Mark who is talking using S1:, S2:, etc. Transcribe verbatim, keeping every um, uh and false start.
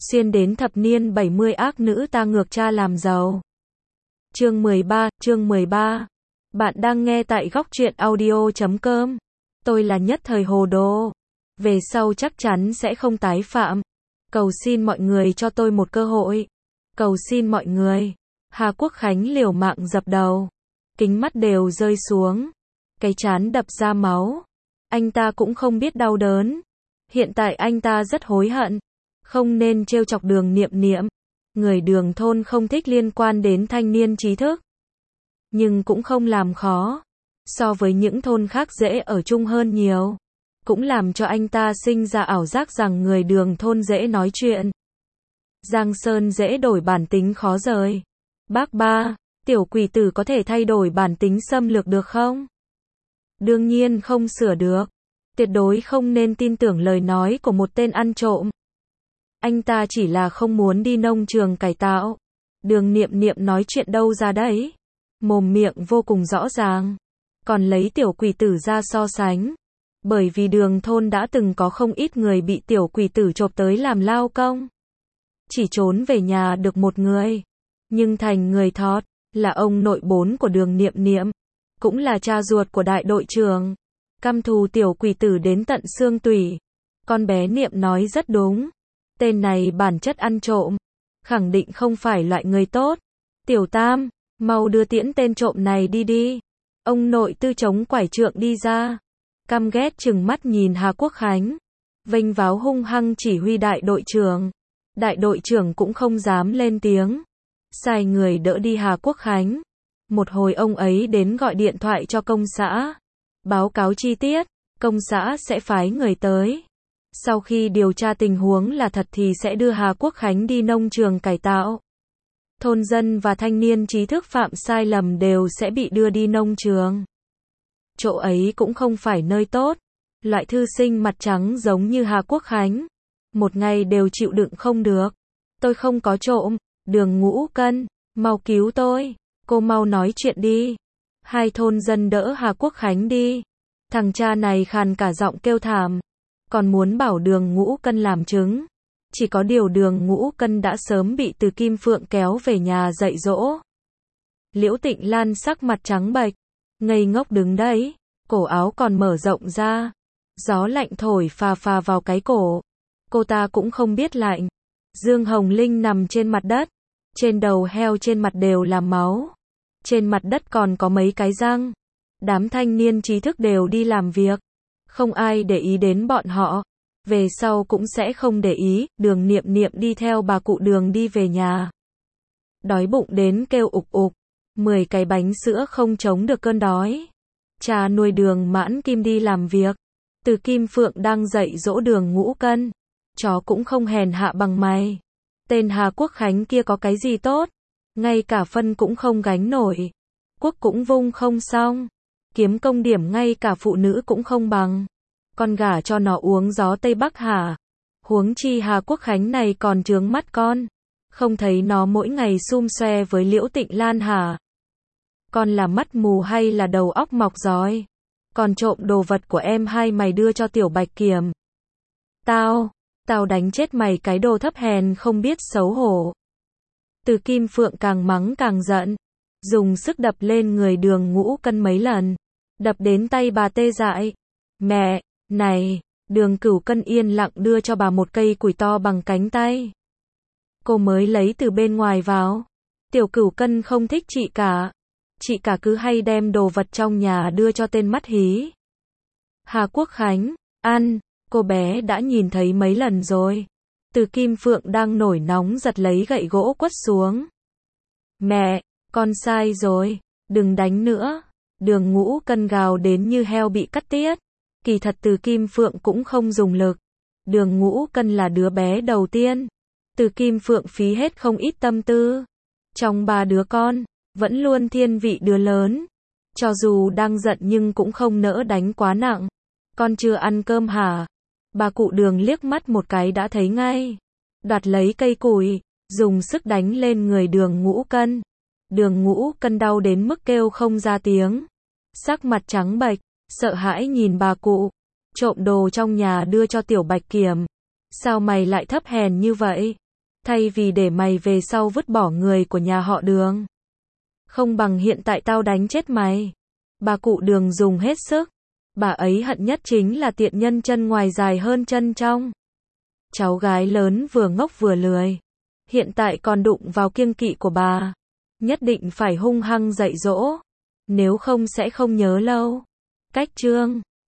S1: xuyên đến thập niên bảy mươi ác nữ ta ngược cha làm giàu. Chương mười ba, chương mười ba. Bạn đang nghe tại góc truyện audio chấm com. Tôi là nhất thời hồ đồ. Về sau chắc chắn sẽ không tái phạm. Cầu xin mọi người cho tôi một cơ hội. Cầu xin mọi người. Hà Quốc Khánh liều mạng dập đầu. Kính mắt đều rơi xuống. Cái trán đập ra máu. Anh ta cũng không biết đau đớn. Hiện tại anh ta rất hối hận. Không nên trêu chọc Đường Niệm Niệm. Người Đường thôn không thích liên quan đến thanh niên trí thức. Nhưng cũng không làm khó. So với những thôn khác dễ ở chung hơn nhiều. Cũng làm cho anh ta sinh ra ảo giác rằng người Đường thôn dễ nói chuyện. Giang Sơn dễ đổi bản tính khó rời. Bác ba, tiểu quỷ tử có thể thay đổi bản tính xâm lược được không? Đương nhiên không sửa được. Tuyệt đối không nên tin tưởng lời nói của một tên ăn trộm. Anh ta chỉ là không muốn đi nông trường cải tạo. Đường Niệm Niệm nói chuyện đâu ra đấy. Mồm miệng vô cùng rõ ràng. Còn lấy tiểu quỷ tử ra so sánh. Bởi vì Đường thôn đã từng có không ít người bị tiểu quỷ tử chộp tới làm lao công. Chỉ trốn về nhà được một người. Nhưng thành người thọt, là ông nội bốn của Đường Niệm Niệm. Cũng là cha ruột của đại đội trưởng. Căm thù tiểu quỷ tử đến tận xương tủy. Con bé Niệm nói rất đúng. Tên này bản chất ăn trộm. Khẳng định không phải loại người tốt. Tiểu Tam, mau đưa tiễn tên trộm này đi đi. Ông nội Tư chống quải trượng đi ra. Căm ghét chừng mắt nhìn Hà Quốc Khánh. Vênh váo hung hăng chỉ huy đại đội trưởng. Đại đội trưởng cũng không dám lên tiếng. Sai người đỡ đi Hà Quốc Khánh. Một hồi ông ấy đến gọi điện thoại cho công xã. Báo cáo chi tiết, công xã sẽ phái người tới. Sau khi điều tra tình huống là thật thì sẽ đưa Hà Quốc Khánh đi nông trường cải tạo. Thôn dân và thanh niên trí thức phạm sai lầm đều sẽ bị đưa đi nông trường. Chỗ ấy cũng không phải nơi tốt. Loại thư sinh mặt trắng giống như Hà Quốc Khánh. Một ngày đều chịu đựng không được. Tôi không có trộm. Đường Ngũ Cân, mau cứu tôi. Cô mau nói chuyện đi. Hai thôn dân đỡ Hà Quốc Khánh đi. Thằng cha này khàn cả giọng kêu thảm. Còn muốn bảo Đường Ngũ Cân làm chứng. Chỉ có điều Đường Ngũ Cân đã sớm bị Từ Kim Phượng kéo về nhà dạy dỗ. Liễu Tịnh Lan sắc mặt trắng bệch. Ngây ngốc đứng đấy. Cổ áo còn mở rộng ra. Gió lạnh thổi phà phà vào cái cổ. Cô ta cũng không biết lạnh. Dương Hồng Linh nằm trên mặt đất. Trên đầu heo trên mặt đều là máu. Trên mặt đất còn có mấy cái răng. Đám thanh niên trí thức đều đi làm việc. Không ai để ý đến bọn họ. Về sau cũng sẽ không để ý. Đường Niệm Niệm đi theo bà cụ Đường đi về nhà. Đói bụng đến kêu ục ục. Mười cái bánh sữa không chống được cơn đói. Cha nuôi Đường Mãn Kim đi làm việc. Từ Kim Phượng đang dạy dỗ Đường Ngũ Cân. Chó cũng không hèn hạ bằng mày. Tên Hà Quốc Khánh kia có cái gì tốt? Ngay cả phân cũng không gánh nổi. Quốc cũng vung không xong. Kiếm công điểm ngay cả phụ nữ cũng không bằng. Con gả cho nó uống gió Tây Bắc hả? Huống chi Hà Quốc Khánh này còn trướng mắt con. Không thấy nó mỗi ngày sum xoe với Liễu Tịnh Lan hả? Con là mắt mù hay là đầu óc mọc rói? Còn trộm đồ vật của em hai mày đưa cho Tiểu Bạch Kiểm. Tao, tao đánh chết mày cái đồ thấp hèn không biết xấu hổ. Từ Kim Phượng càng mắng càng giận. Dùng sức đập lên người Đường Ngũ Cân mấy lần. Đập đến tay bà tê dại. Mẹ, này, Đường Cửu Cân yên lặng đưa cho bà một cây củi to bằng cánh tay. Cô mới lấy từ bên ngoài vào. Tiểu Cửu Cân không thích chị cả. Chị cả cứ hay đem đồ vật trong nhà đưa cho tên mắt hí. Hà Quốc Khánh, ăn, cô bé đã nhìn thấy mấy lần rồi. Từ Kim Phượng đang nổi nóng giật lấy gậy gỗ quất xuống. Mẹ, con sai rồi, đừng đánh nữa. Đường Ngũ Cân gào đến như heo bị cắt tiết. Kỳ thật Từ Kim Phượng cũng không dùng lực. Đường Ngũ Cân là đứa bé đầu tiên. Từ Kim Phượng phí hết không ít tâm tư. Trong ba đứa con, vẫn luôn thiên vị đứa lớn. Cho dù đang giận nhưng cũng không nỡ đánh quá nặng. Con chưa ăn cơm hả? Bà cụ Đường liếc mắt một cái đã thấy ngay. Đoạt lấy cây củi, dùng sức đánh lên người Đường Ngũ Cân. Đường Ngũ Cân đau đến mức kêu không ra tiếng. Sắc mặt trắng bệch, sợ hãi nhìn bà cụ. Trộm đồ trong nhà đưa cho Tiểu Bạch Kiểm. Sao mày lại thấp hèn như vậy? Thay vì để mày về sau vứt bỏ người của nhà họ Đường. Không bằng hiện tại tao đánh chết mày. Bà cụ Đường dùng hết sức. Bà ấy hận nhất chính là tiện nhân chân ngoài dài hơn chân trong. Cháu gái lớn vừa ngốc vừa lười. Hiện tại còn đụng vào kiêng kỵ của bà. Nhất định phải hung hăng dạy dỗ. Nếu không sẽ không nhớ lâu. Cách chương